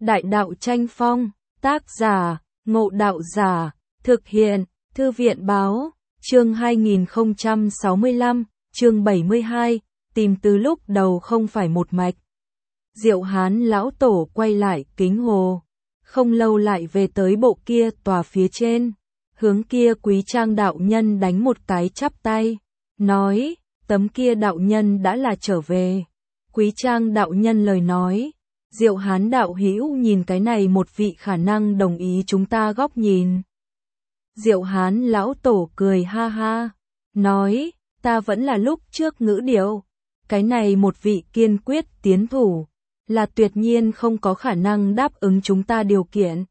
Đại đạo tranh phong, tác giả, Ngộ Đạo Giả, thực hiện, Thư viện báo, chương 2065, chương 72, tìm từ lúc đầu không phải một mạch. Diệu Hán lão tổ quay lại kính hồ, không lâu lại về tới bộ kia tòa phía trên, hướng kia Quý Trang đạo nhân đánh một cái chắp tay, nói, tấm kia đạo nhân đã là trở về. Quý Trang đạo nhân lời nói, Diệu Hán đạo hữu nhìn cái này một vị khả năng đồng ý chúng ta góc nhìn. Diệu Hán lão tổ cười ha ha, nói, ta vẫn là lúc trước ngữ điệu, cái này một vị kiên quyết tiến thủ, là tuyệt nhiên không có khả năng đáp ứng chúng ta điều kiện.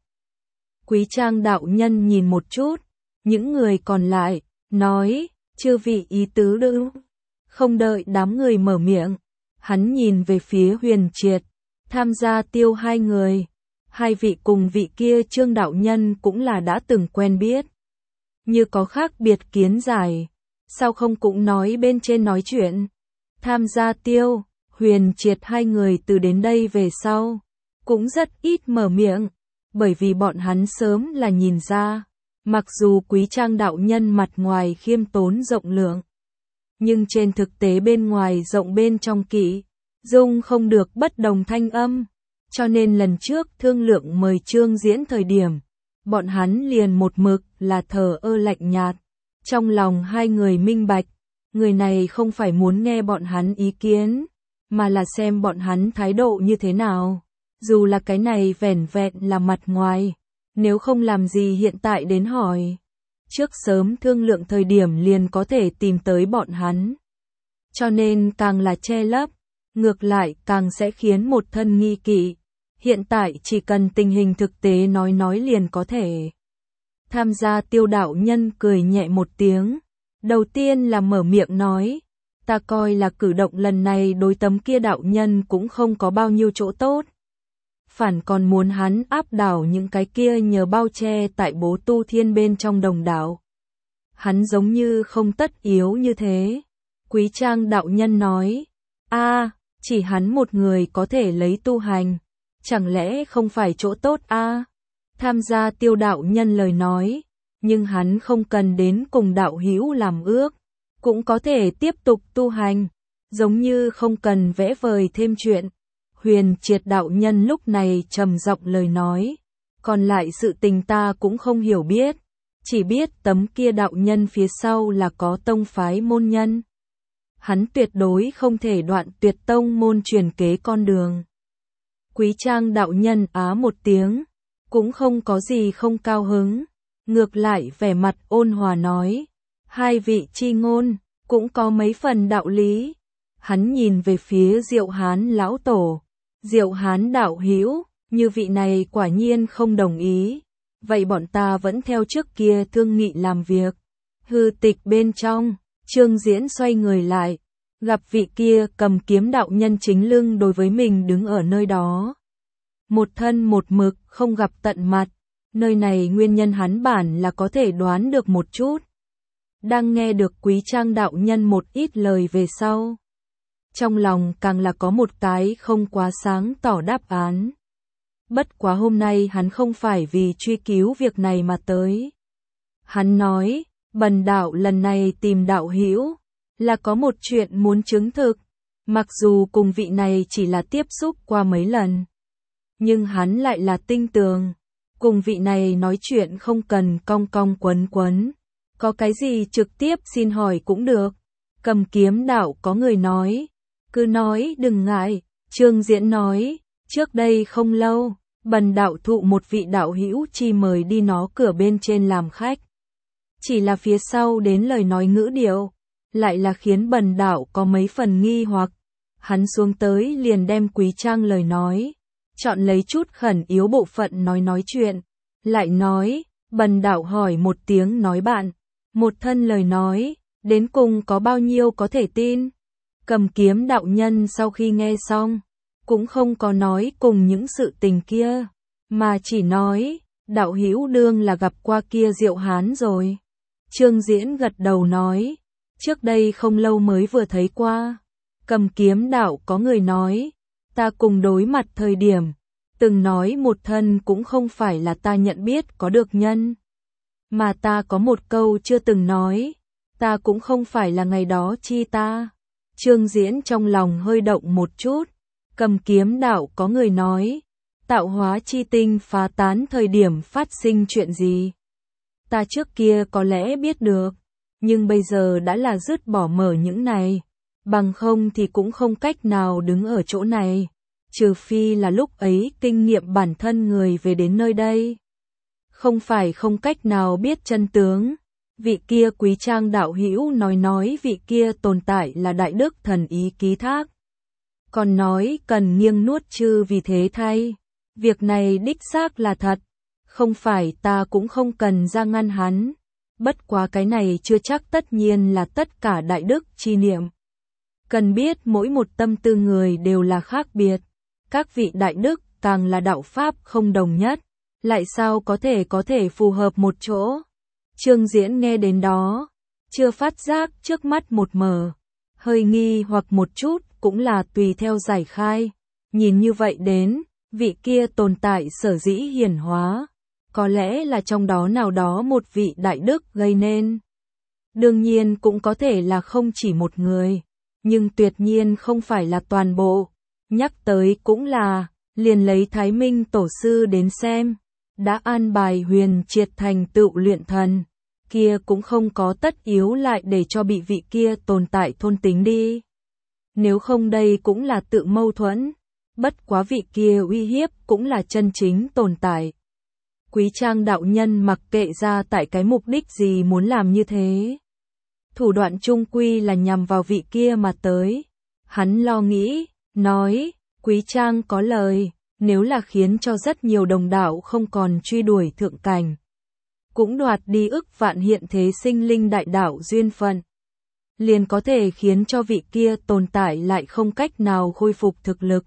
Quý Trang đạo nhân nhìn một chút, những người còn lại, nói, chư vị ý tứ đương. Không đợi đám người mở miệng, hắn nhìn về phía Huyền Triệt, tham gia Tiêu hai người, hai vị cùng vị kia Trương đạo nhân cũng là đã từng quen biết. Như có khác biệt kiến giải, sao không cũng nói bên trên nói chuyện. Tham gia Tiêu, Huyền Triệt hai người từ đến đây về sau, cũng rất ít mở miệng, bởi vì bọn hắn sớm là nhìn ra, mặc dù Quý Trang đạo nhân mặt ngoài khiêm tốn rộng lượng, nhưng trên thực tế bên ngoài rộng bên trong kỹ, dung không được bất đồng thanh âm, cho nên lần trước thương lượng mời Trương diễn thời điểm, bọn hắn liền một mực là thờ ơ lạnh nhạt. Trong lòng hai người minh bạch, người này không phải muốn nghe bọn hắn ý kiến, mà là xem bọn hắn thái độ như thế nào. Dù là cái này vẻn vẹn là mặt ngoài, nếu không làm gì hiện tại đến hỏi. Trước sớm thương lượng thời điểm liền có thể tìm tới bọn hắn. Cho nên càng là che lấp, ngược lại càng sẽ khiến một thân nghi kỵ. Hiện tại chỉ cần tình hình thực tế nói liền có thể. Tham gia Tiêu đạo nhân cười nhẹ một tiếng. Đầu tiên là mở miệng nói, ta coi là cử động lần này đối tấm kia đạo nhân cũng không có bao nhiêu chỗ tốt. Phản còn muốn hắn áp đảo những cái kia nhờ bao che tại Bố Tu Thiên bên trong đồng đạo. Hắn giống như không tất yếu như thế. Quý Trang đạo nhân nói, chỉ hắn một người có thể lấy tu hành, chẳng lẽ không phải chỗ tốt Tham gia Tiêu đạo nhân lời nói, nhưng hắn không cần đến cùng đạo hữu làm ước, cũng có thể tiếp tục tu hành, giống như không cần vẽ vời thêm chuyện. Huyền Triệt đạo nhân lúc này trầm giọng lời nói, còn lại sự tình ta cũng không hiểu biết, chỉ biết tấm kia đạo nhân phía sau là có tông phái môn nhân. Hắn tuyệt đối không thể đoạn tuyệt tông môn truyền kế con đường. Quý Trang đạo nhân á một tiếng, cũng không có gì không cao hứng, ngược lại vẻ mặt ôn hòa nói, hai vị chi ngôn, cũng có mấy phần đạo lý. Hắn nhìn về phía Diệu Hán lão tổ, Diệu Hán đạo hữu, như vị này quả nhiên không đồng ý, vậy bọn ta vẫn theo trước kia thương nghị làm việc. Hư tịch bên trong, Trương Diễn xoay người lại, gặp vị kia cầm kiếm đạo nhân chính lưng đối với mình đứng ở nơi đó. Một thân một mực, không gặp tận mặt, nơi này nguyên nhân hắn bản là có thể đoán được một chút. Đang nghe được Quý Trang đạo nhân một ít lời về sau, trong lòng càng là có một cái không quá sáng tỏ đáp án. Bất quá hôm nay hắn không phải vì truy cứu việc này mà tới. Hắn nói, bần đạo lần này tìm đạo hữu, là có một chuyện muốn chứng thực, mặc dù cùng vị này chỉ là tiếp xúc qua mấy lần. Nhưng hắn lại là tinh tường, cùng vị này nói chuyện không cần cong cong quấn quấn, có cái gì trực tiếp xin hỏi cũng được. Cầm kiếm đạo có người nói, cứ nói đừng ngại. Trương Diễn nói, trước đây không lâu, bần đạo thụ một vị đạo hữu chi mời đi nó cửa bên trên làm khách. Chỉ là phía sau đến lời nói ngữ điệu, lại là khiến bần đạo có mấy phần nghi hoặc. Hắn xuống tới liền đem Quý Trang lời nói, chọn lấy chút khẩn yếu bộ phận nói chuyện, lại nói, bần đạo hỏi một tiếng nói bạn, một thân lời nói, đến cùng có bao nhiêu có thể tin. Cầm kiếm đạo nhân sau khi nghe xong, cũng không có nói cùng những sự tình kia, mà chỉ nói, đạo hữu đương là gặp qua kia Diệu Hán rồi. Trương Diễn gật đầu nói, trước đây không lâu mới vừa thấy qua. Cầm kiếm đạo có người nói, ta cùng đối mặt thời điểm, từng nói một thân cũng không phải là ta nhận biết có được nhân. Mà ta có một câu chưa từng nói, ta cũng không phải là ngày đó chi ta. Trương Diễn trong lòng hơi động một chút, Cầm Kiếm đạo có người nói, tạo hóa chi tinh phá tán thời điểm phát sinh chuyện gì. Ta trước kia có lẽ biết được, nhưng bây giờ đã là dứt bỏ mở những này, bằng không thì cũng không cách nào đứng ở chỗ này, trừ phi là lúc ấy kinh nghiệm bản thân người về đến nơi đây. Không phải không cách nào biết chân tướng, vị kia Quý Trang đạo hữu nói vị kia tồn tại là đại đức thần ý ký thác. Còn nói cần nghiêng nuốt chư vì thế thay, việc này đích xác là thật, không phải ta cũng không cần ra ngăn hắn. Bất quá cái này chưa chắc tất nhiên là tất cả đại đức chi niệm. Cần biết mỗi một tâm tư người đều là khác biệt, các vị đại đức càng là đạo pháp không đồng nhất, lại sao có thể phù hợp một chỗ. Trương Diễn nghe đến đó, chưa phát giác trước mắt một mờ, hơi nghi hoặc một chút cũng là tùy theo giải khai. Nhìn như vậy đến, vị kia tồn tại sở dĩ hiển hóa, có lẽ là trong đó nào đó một vị đại đức gây nên. Đương nhiên cũng có thể là không chỉ một người, nhưng tuyệt nhiên không phải là toàn bộ. Nhắc tới cũng là, liền lấy Thái Minh Tổ sư đến xem, đã an bài Huyền Triệt thành tựu luyện thần, kia cũng không có tất yếu lại để cho bị vị kia tồn tại thôn tính đi. Nếu không đây cũng là tự mâu thuẫn, bất quá vị kia uy hiếp cũng là chân chính tồn tại. Quý Trang đạo nhân mặc kệ ra tại cái mục đích gì muốn làm như thế. Thủ đoạn chung quy là nhằm vào vị kia mà tới. Hắn lo nghĩ, nói, Quý Trang có lời, nếu là khiến cho rất nhiều đồng đạo không còn truy đuổi thượng cảnh, cũng đoạt đi ức vạn hiện thế sinh linh đại đạo duyên phận, liền có thể khiến cho vị kia tồn tại lại không cách nào khôi phục thực lực.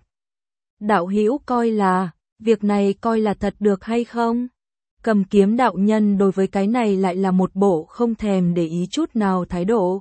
Đạo hữu coi là, việc này coi là thật được hay không? Cầm Kiếm đạo nhân đối với cái này lại là một bộ không thèm để ý chút nào thái độ.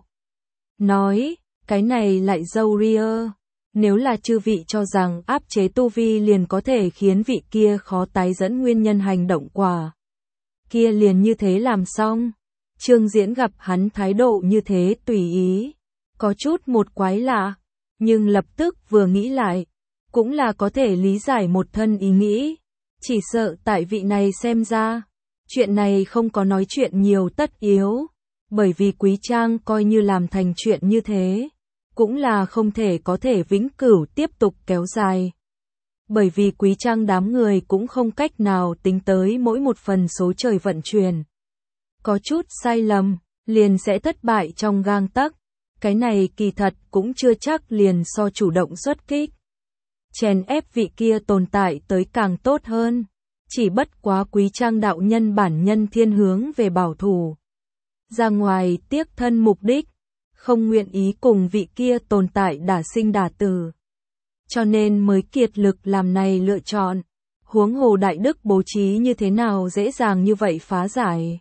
Nói, cái này lại dâu ria, nếu là chư vị cho rằng áp chế tu vi liền có thể khiến vị kia khó tái dẫn nguyên nhân hành động quả, kia liền như thế làm xong. Trương Diễn gặp hắn thái độ như thế tùy ý, có chút một quái lạ, nhưng lập tức vừa nghĩ lại, cũng là có thể lý giải một thân ý nghĩ. Chỉ sợ tại vị này xem ra, chuyện này không có nói chuyện nhiều tất yếu, bởi vì Quý Trang coi như làm thành chuyện như thế, cũng là không thể có thể vĩnh cửu tiếp tục kéo dài. Bởi vì Quý Trang đám người cũng không cách nào tính tới mỗi một phần số trời vận chuyển. Có chút sai lầm, liền sẽ thất bại trong gang tấc, cái này kỳ thật cũng chưa chắc liền so chủ động xuất kích. Chèn ép vị kia tồn tại tới càng tốt hơn, chỉ bất quá Quý Trang đạo nhân bản nhân thiên hướng về bảo thủ. Ra ngoài tiếc thân mục đích, không nguyện ý cùng vị kia tồn tại đả sinh đả tử. Cho nên mới kiệt lực làm này lựa chọn, huống hồ đại đức bố trí như thế nào dễ dàng như vậy phá giải.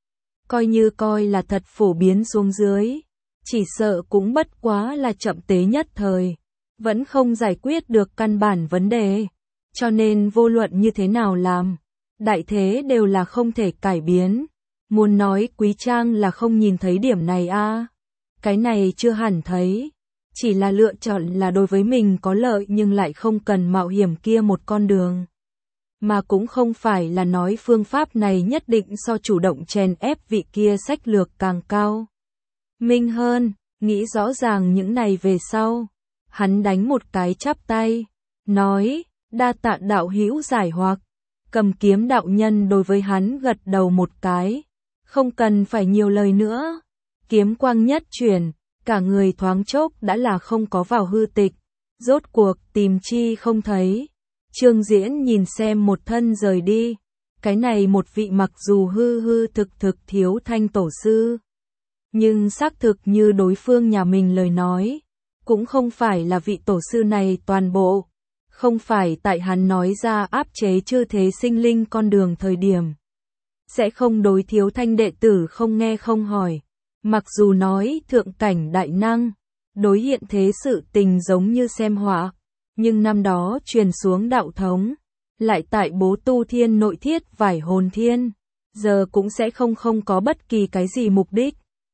Coi là thật phổ biến xuống dưới, chỉ sợ cũng bất quá là chậm tế nhất thời, vẫn không giải quyết được căn bản vấn đề, cho nên vô luận như thế nào làm, đại thế đều là không thể cải biến. Muốn nói Quý Trang là không nhìn thấy điểm này a, cái này chưa hẳn thấy, chỉ là lựa chọn là đối với mình có lợi nhưng lại không cần mạo hiểm kia một con đường. Mà cũng không phải là nói phương pháp này nhất định so chủ động chèn ép vị kia sách lược càng cao minh hơn. Nghĩ rõ ràng những này về sau, hắn đánh một cái chắp tay, nói, đa tạ đạo hữu giải hoặc. Cầm Kiếm đạo nhân đối với hắn gật đầu một cái, không cần phải nhiều lời nữa. Kiếm quang nhất chuyển, cả người thoáng chốc đã là không có vào hư tịch, rốt cuộc tìm chi không thấy. Trương Diễn nhìn xem một thân rời đi, cái này một vị mặc dù hư thực thiếu thanh tổ sư, nhưng xác thực như đối phương nhà mình lời nói, cũng không phải là vị tổ sư này toàn bộ, không phải tại hắn nói ra áp chế chư thế sinh linh con đường thời điểm, sẽ không đối thiếu thanh đệ tử không nghe không hỏi, mặc dù nói thượng cảnh đại năng, đối hiện thế sự tình giống như xem họa, nhưng năm đó truyền xuống đạo thống, lại tại Bố Tu Thiên nội thiết vải hồn thiên, giờ cũng sẽ không có bất kỳ cái gì mục đích.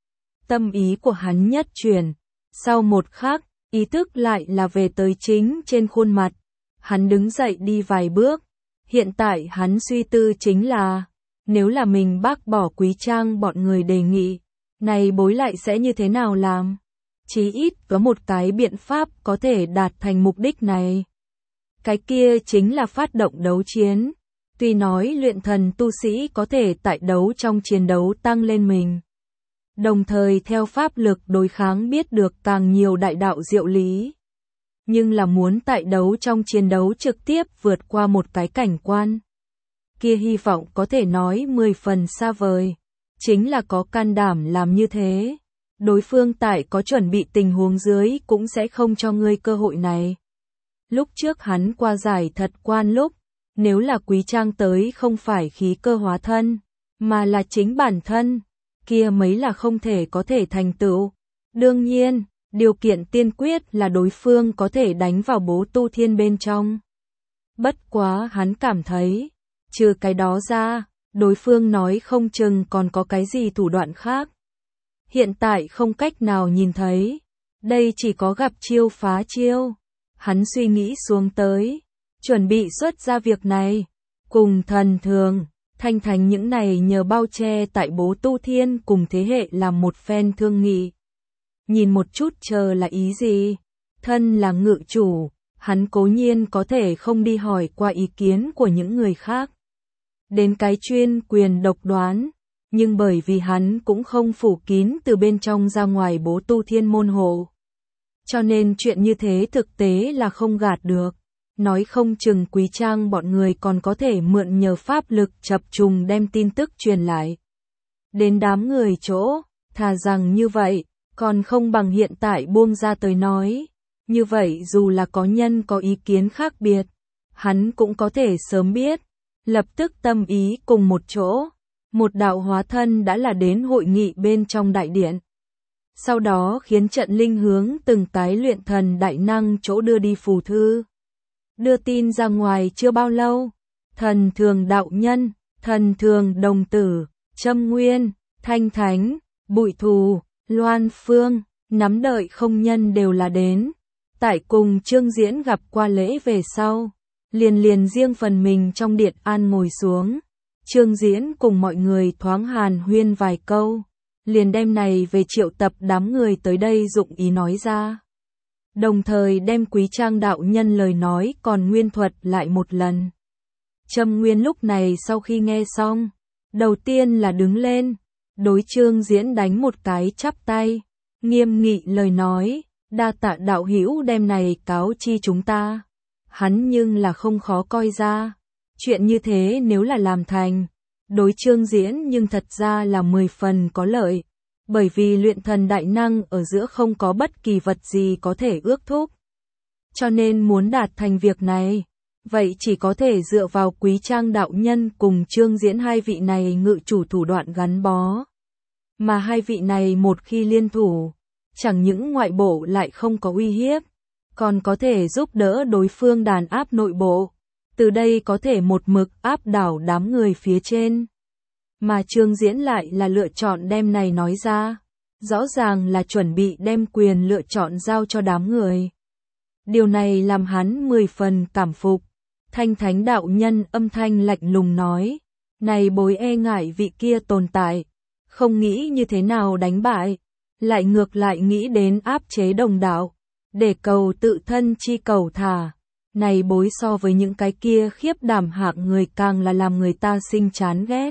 Tâm ý của hắn nhất chuyển, sau một khắc, ý thức lại là về tới chính trên khuôn mặt. Hắn đứng dậy đi vài bước, hiện tại hắn suy tư chính là, nếu là mình bác bỏ Quý Trang bọn người đề nghị, này bối lại sẽ như thế nào làm? Chí ít có một cái biện pháp có thể đạt thành mục đích này. Cái kia chính là phát động đấu chiến. Tuy nói luyện thần tu sĩ có thể tại đấu trong chiến đấu tăng lên mình, đồng thời theo pháp lực đối kháng biết được càng nhiều đại đạo diệu lý. Nhưng là muốn tại đấu trong chiến đấu trực tiếp vượt qua một cái cảnh quan, kia hy vọng có thể nói 10 phần xa vời. Chính là có can đảm làm như thế, đối phương tại có chuẩn bị tình huống dưới cũng sẽ không cho ngươi cơ hội này. Lúc trước hắn qua giải thật quan lúc, nếu là Quý Trang tới không phải khí cơ hóa thân, mà là chính bản thân, kia mấy là không thể có thể thành tựu. Đương nhiên, điều kiện tiên quyết là đối phương có thể đánh vào Bố Tu Thiên bên trong. Bất quá hắn cảm thấy, trừ cái đó ra, đối phương nói không chừng còn có cái gì thủ đoạn khác. Hiện tại không cách nào nhìn thấy, đây chỉ có gặp chiêu phá chiêu. Hắn suy nghĩ xuống tới, chuẩn bị xuất ra việc này, cùng Thần Thường, Thanh Thánh những này nhờ bao che tại Bố Tu Thiên cùng thế hệ làm một phen thương nghị. Nhìn một chút chờ là ý gì? Thân là ngự chủ, hắn cố nhiên có thể không đi hỏi qua ý kiến của những người khác. Đến cái chuyên quyền độc đoán, nhưng bởi vì hắn cũng không phủ kín từ bên trong ra ngoài Bố Tu Thiên môn hộ. Cho nên chuyện như thế thực tế là không gạt được. Nói không chừng Quý Trang bọn người còn có thể mượn nhờ pháp lực chập trùng đem tin tức truyền lại đến đám người chỗ, thà rằng như vậy, còn không bằng hiện tại buông ra tới nói. Như vậy dù là có nhân có ý kiến khác biệt, hắn cũng có thể sớm biết, lập tức tâm ý cùng một chỗ. Một đạo hóa thân đã là đến hội nghị bên trong đại điện. Sau đó khiến trận linh hướng từng cái luyện thần đại năng chỗ đưa đi phù thư. Đưa tin ra ngoài chưa bao lâu, Thần Thường đạo nhân, Thần Thường đồng tử, Trâm Nguyên, Thanh Thánh, Bụi Thù, Loan Phương, nắm đợi không nhân đều là đến. Tại cùng Trương Diễn gặp qua lễ về sau, liền riêng phần mình trong điện an ngồi xuống. Trương Diễn cùng mọi người thoáng hàn huyên vài câu, liền đem này về triệu tập đám người tới đây dụng ý nói ra. Đồng thời đem Quý Trang đạo nhân lời nói còn nguyên thuật lại một lần. Trâm Nguyên lúc này sau khi nghe xong, đầu tiên là đứng lên, đối Trương Diễn đánh một cái chắp tay, nghiêm nghị lời nói, đa tạ đạo hữu đem này cáo chi chúng ta. Hắn nhưng là không khó coi ra, chuyện như thế nếu là làm thành, đối Trương Diễn nhưng thật ra là 10 phần có lợi, bởi vì luyện thần đại năng ở giữa không có bất kỳ vật gì có thể ước thúc. Cho nên muốn đạt thành việc này, vậy chỉ có thể dựa vào Quý Trang đạo nhân cùng Trương Diễn hai vị này ngự chủ thủ đoạn gắn bó. Mà hai vị này một khi liên thủ, chẳng những ngoại bộ lại không có uy hiếp, còn có thể giúp đỡ đối phương đàn áp nội bộ, từ đây có thể một mực áp đảo đám người phía trên. Mà Trương Diễn lại là lựa chọn đem này nói ra, rõ ràng là chuẩn bị đem quyền lựa chọn giao cho đám người. Điều này làm hắn 10 phần cảm phục. Thanh Thánh đạo nhân âm thanh lạnh lùng nói, này bối e ngại vị kia tồn tại, không nghĩ như thế nào đánh bại, lại ngược lại nghĩ đến áp chế đồng đạo, để cầu tự thân chi cầu thả. Này bối so với những cái kia khiếp đảm hạng người càng là làm người ta sinh chán ghét.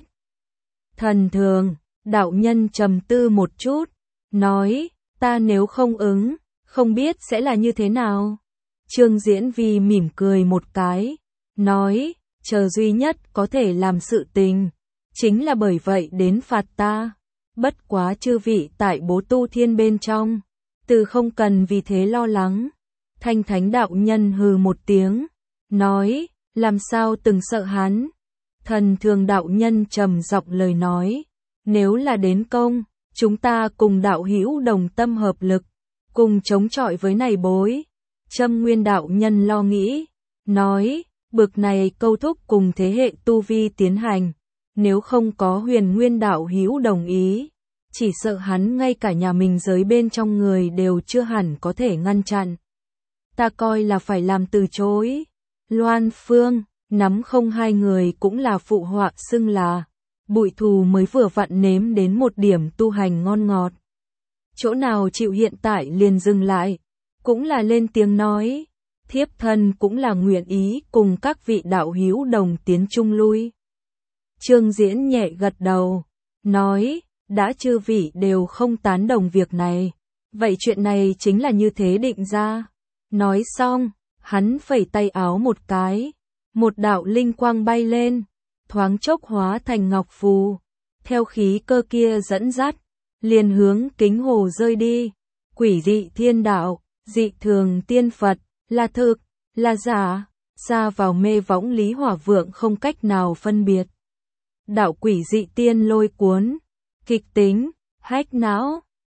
Thần Thường, đạo nhân trầm tư một chút, nói, ta nếu không ứng, không biết sẽ là như thế nào. Trương Diễn Vi mỉm cười một cái, nói, chờ duy nhất có thể làm sự tình, chính là bởi vậy đến phạt ta. Bất quá chư vị tại Bố Tu Thiên bên trong, từ không cần vì thế lo lắng. Thanh Thánh đạo nhân hừ một tiếng, nói, làm sao từng sợ hắn. Thần Thường đạo nhân trầm giọng lời nói, nếu là đến công, chúng ta cùng đạo hữu đồng tâm hợp lực, cùng chống chọi với này bối. Trâm Nguyên đạo nhân lo nghĩ, nói, bực này câu thúc cùng thế hệ tu vi tiến hành, nếu không có Huyền Nguyên đạo hữu đồng ý, chỉ sợ hắn ngay cả nhà mình giới bên trong người đều chưa hẳn có thể ngăn chặn. Ta coi là phải làm từ chối. Loan Phương, nắm không hai người cũng là phụ họa xưng là, Bụi Thù mới vừa vặn nếm đến một điểm tu hành ngon ngọt. Chỗ nào chịu hiện tại liền dừng lại, cũng là lên tiếng nói, thiếp thân cũng là nguyện ý cùng các vị đạo hữu đồng tiến chung lui. Trương Diễn nhẹ gật đầu, nói, đã chư vị đều không tán đồng việc này, vậy chuyện này chính là như thế định ra. Nói xong, hắn phẩy tay áo một cái, một đạo linh quang bay lên, thoáng chốc hóa thành ngọc phù, theo khí cơ kia dẫn dắt, liền hướng Kính Hồ rơi đi. Quỷ dị thiên đạo, dị thường tiên Phật, là thực, là giả, xa vào mê võng Lý Hỏa Vượng không cách nào phân biệt. Đạo quỷ dị tiên lôi cuốn, kịch tính, hách não,